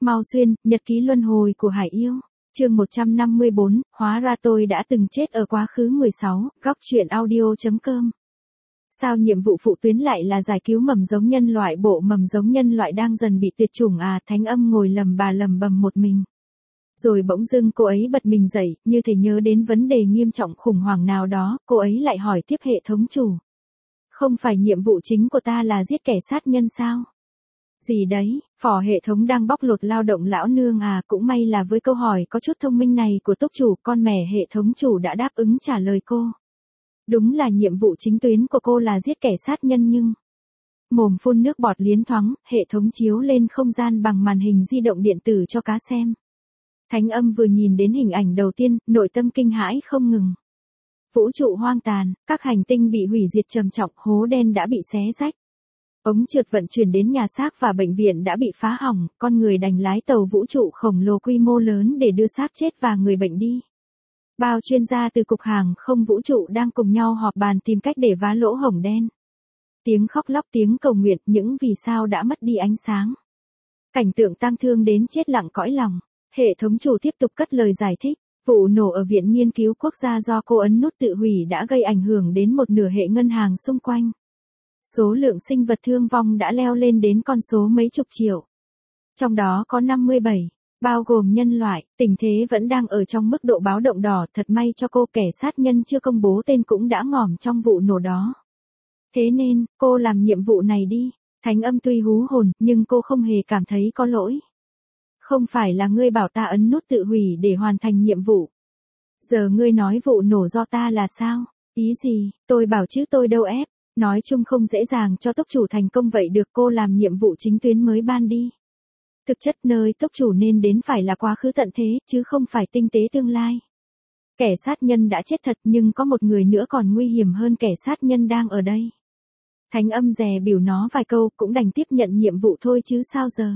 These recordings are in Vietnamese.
Mao Xuyên, nhật ký luân hồi của Hải Yêu. Chương 154, hóa ra tôi đã từng chết ở quá khứ 16, góc truyện audio.com. Sao nhiệm vụ phụ tuyến lại là giải cứu mầm giống nhân loại, bộ mầm giống nhân loại đang dần bị tuyệt chủng à? Thánh Âm ngồi lầm bầm một mình. Rồi bỗng dưng cô ấy bật mình dậy, như thể nhớ đến vấn đề nghiêm trọng khủng hoảng nào đó, cô ấy lại hỏi tiếp hệ thống chủ. Không phải nhiệm vụ chính của ta là giết kẻ sát nhân sao? Gì đấy, phỏ hệ thống đang bóc lột lao động lão nương à? Cũng may là với câu hỏi có chút thông minh này của túc chủ, con mẹ hệ thống chủ đã đáp ứng trả lời cô. Đúng là nhiệm vụ chính tuyến của cô là giết kẻ sát nhân nhưng... Mồm phun nước bọt liến thoáng, hệ thống chiếu lên không gian bằng màn hình di động điện tử cho cá xem. Thánh Âm vừa nhìn đến hình ảnh đầu tiên, nội tâm kinh hãi không ngừng. Vũ trụ hoang tàn, các hành tinh bị hủy diệt trầm trọng, hố đen đã bị xé rách. Ống trượt vận chuyển đến nhà xác và bệnh viện đã bị phá hỏng, con người đành lái tàu vũ trụ khổng lồ quy mô lớn để đưa xác chết và người bệnh đi. Bao chuyên gia từ cục hàng không vũ trụ đang cùng nhau họp bàn tìm cách để vá lỗ hổng đen. Tiếng khóc lóc, tiếng cầu nguyện, những vì sao đã mất đi ánh sáng. Cảnh tượng tang thương đến chết lặng cõi lòng. Hệ thống chủ tiếp tục cất lời giải thích. Vụ nổ ở Viện Nghiên cứu Quốc gia do cô ấn nút tự hủy đã gây ảnh hưởng đến một nửa hệ ngân hàng xung quanh. Số lượng sinh vật thương vong đã leo lên đến con số mấy chục triệu. Trong đó có 57, bao gồm nhân loại, tình thế vẫn đang ở trong mức độ báo động đỏ. Thật may cho cô, kẻ sát nhân chưa công bố tên cũng đã ngỏm trong vụ nổ đó. Thế nên, cô làm nhiệm vụ này đi. Thánh Âm tuy hú hồn, nhưng cô không hề cảm thấy có lỗi. Không phải là ngươi bảo ta ấn nút tự hủy để hoàn thành nhiệm vụ. Giờ ngươi nói vụ nổ do ta là sao? Ý gì? Tôi bảo chứ tôi đâu ép. Nói chung không dễ dàng cho túc chủ thành công vậy được, cô làm nhiệm vụ chính tuyến mới ban đi. Thực chất nơi túc chủ nên đến phải là quá khứ tận thế, chứ không phải tinh tế tương lai. Kẻ sát nhân đã chết thật nhưng có một người nữa còn nguy hiểm hơn kẻ sát nhân đang ở đây. Thánh Âm dè biểu nó vài câu cũng đành tiếp nhận nhiệm vụ thôi chứ sao giờ.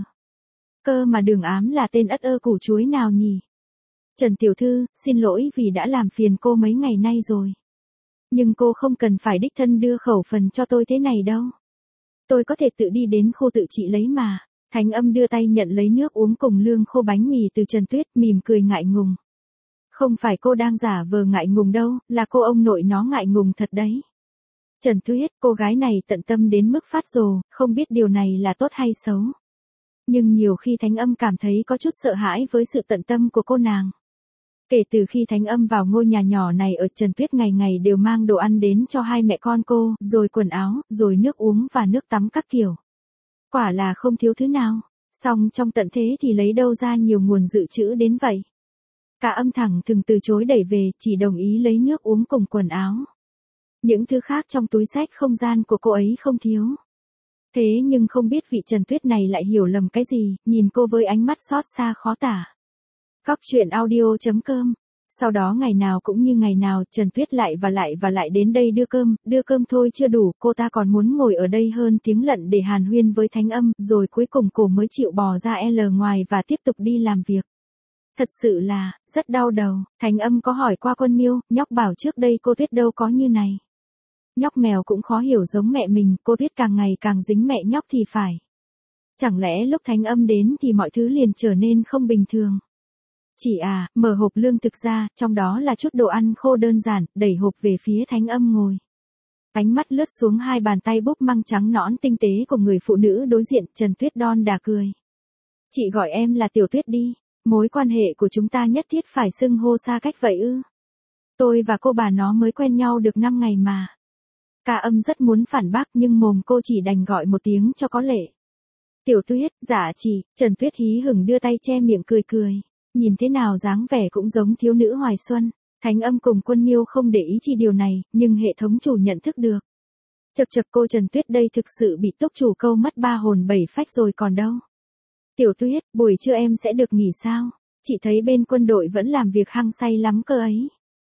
Cơ mà Đường Ám là tên ất ơ củ chuối nào nhỉ? Trần tiểu thư, xin lỗi vì đã làm phiền cô mấy ngày nay rồi. Nhưng cô không cần phải đích thân đưa khẩu phần cho tôi thế này đâu. Tôi có thể tự đi đến khu tự trị lấy mà. Thánh Âm đưa tay nhận lấy nước uống cùng lương khô bánh mì từ Trần Tuyết, mỉm cười ngại ngùng. Không phải cô đang giả vờ ngại ngùng đâu, là cô ông nội nó ngại ngùng thật đấy. Trần Tuyết, cô gái này tận tâm đến mức phát rồ, không biết điều này là tốt hay xấu. Nhưng nhiều khi Thánh Âm cảm thấy có chút sợ hãi với sự tận tâm của cô nàng. Kể từ khi Thánh Âm vào ngôi nhà nhỏ này ở, Trần Tuyết ngày ngày đều mang đồ ăn đến cho hai mẹ con cô, rồi quần áo, rồi nước uống và nước tắm các kiểu. Quả là không thiếu thứ nào, song trong tận thế thì lấy đâu ra nhiều nguồn dự trữ đến vậy. Cả Âm thẳng thừng từ chối đẩy về, chỉ đồng ý lấy nước uống cùng quần áo. Những thứ khác trong túi xách không gian của cô ấy không thiếu. Thế nhưng không biết vị Trần Tuyết này lại hiểu lầm cái gì, nhìn cô với ánh mắt xót xa khó tả. Góc truyện audio.com. Sau đó ngày nào cũng như ngày nào, Trần Tuyết lại đến đây đưa cơm thôi chưa đủ, cô ta còn muốn ngồi ở đây hơn tiếng lận để hàn huyên với Thánh Âm, rồi cuối cùng cô mới chịu bò ra ngoài và tiếp tục đi làm việc. Thật sự là, rất đau đầu. Thánh Âm có hỏi qua Quân Miêu, nhóc bảo trước đây cô Tuyết đâu có như này. Nhóc mèo cũng khó hiểu giống mẹ mình, cô Tuyết càng ngày càng dính mẹ nhóc thì phải. Chẳng lẽ lúc Thánh Âm đến thì mọi thứ liền trở nên không bình thường. Chị à, mở hộp lương thực ra, trong đó là chút đồ ăn khô đơn giản, đẩy hộp về phía Thánh Âm ngồi. Ánh mắt lướt xuống hai bàn tay búp măng trắng nõn tinh tế của người phụ nữ đối diện, Trần Tuyết đon đà cười. Chị gọi em là Tiểu Tuyết đi, mối quan hệ của chúng ta nhất thiết phải xưng hô xa cách vậy ư? Tôi và cô bà nó mới quen nhau được 5 ngày mà. Cả Âm rất muốn phản bác nhưng mồm cô chỉ đành gọi một tiếng cho có lệ. Tiểu Tuyết, dạ chị. Trần Tuyết hí hửng đưa tay che miệng cười. Nhìn thế nào dáng vẻ cũng giống thiếu nữ hoài xuân. Thánh Âm cùng Quân Miêu không để ý chi điều này, nhưng hệ thống chủ nhận thức được. Chật cô Trần Tuyết đây thực sự bị túc chủ câu mất 3 hồn 7 phách rồi còn đâu. Tiểu Tuyết, buổi trưa em sẽ được nghỉ sao? Chị thấy bên quân đội vẫn làm việc hăng say lắm cơ ấy.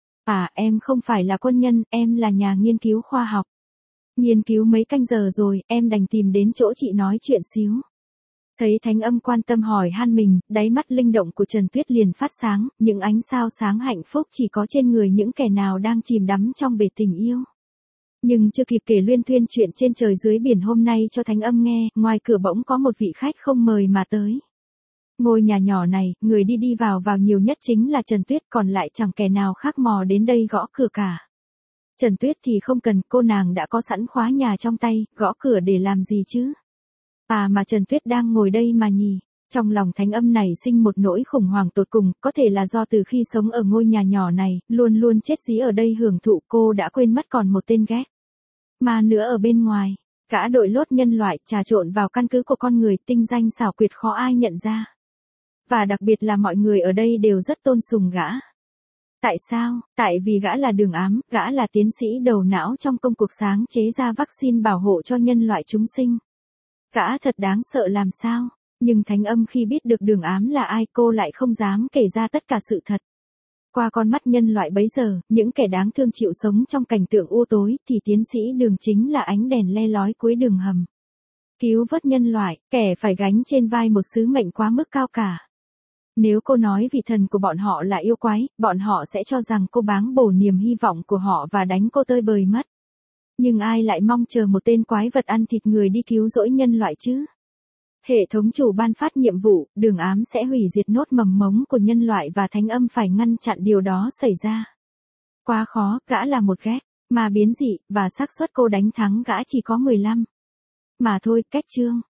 À, em không phải là quân nhân, em là nhà nghiên cứu khoa học. Nghiên cứu mấy canh giờ rồi, em đành tìm đến chỗ chị nói chuyện xíu. Thấy Thánh Âm quan tâm hỏi han mình, đáy mắt linh động của Trần Tuyết liền phát sáng, những ánh sao sáng hạnh phúc chỉ có trên người những kẻ nào đang chìm đắm trong bể tình yêu. Nhưng chưa kịp kể luyên thuyên chuyện trên trời dưới biển hôm nay cho Thánh Âm nghe, ngoài cửa bỗng có một vị khách không mời mà tới. Ngôi nhà nhỏ này, người đi đi vào vào nhiều nhất chính là Trần Tuyết, còn lại chẳng kẻ nào khác mò đến đây gõ cửa cả. Trần Tuyết thì không cần, cô nàng đã có sẵn khóa nhà trong tay, gõ cửa để làm gì chứ? À mà Trần Tuyết đang ngồi đây mà nhỉ? Trong lòng Thánh Âm nảy sinh một nỗi khủng hoảng tột cùng, có thể là do từ khi sống ở ngôi nhà nhỏ này, luôn luôn chết dí ở đây hưởng thụ, cô đã quên mất còn một tên ghét. Mà nữa ở bên ngoài, cả đội lốt nhân loại trà trộn vào căn cứ của con người, tinh danh xảo quyệt khó ai nhận ra. Và đặc biệt là mọi người ở đây đều rất tôn sùng gã. Tại sao? Tại vì gã là Đường Ám, gã là tiến sĩ đầu não trong công cuộc sáng chế ra vaccine bảo hộ cho nhân loại chúng sinh. Gã thật đáng sợ làm sao? Nhưng Thánh Âm khi biết được Đường Ám là ai, cô lại không dám kể ra tất cả sự thật. Qua con mắt nhân loại bấy giờ, những kẻ đáng thương chịu sống trong cảnh tượng u tối, thì tiến sĩ Đường chính là ánh đèn le lói cuối đường hầm. Cứu vớt nhân loại, kẻ phải gánh trên vai một sứ mệnh quá mức cao cả. Nếu cô nói vị thần của bọn họ là yêu quái, bọn họ sẽ cho rằng cô báng bổ niềm hy vọng của họ và đánh cô tơi bời mất. Nhưng ai lại mong chờ một tên quái vật ăn thịt người đi cứu rỗi nhân loại chứ? Hệ thống chủ ban phát nhiệm vụ, Đường Ám sẽ hủy diệt nốt mầm mống của nhân loại và Thánh Âm phải ngăn chặn điều đó xảy ra. Quá khó, gã là một ghét, mà biến dị, và xác suất cô đánh thắng gã chỉ có 15. Mà thôi, cách chương.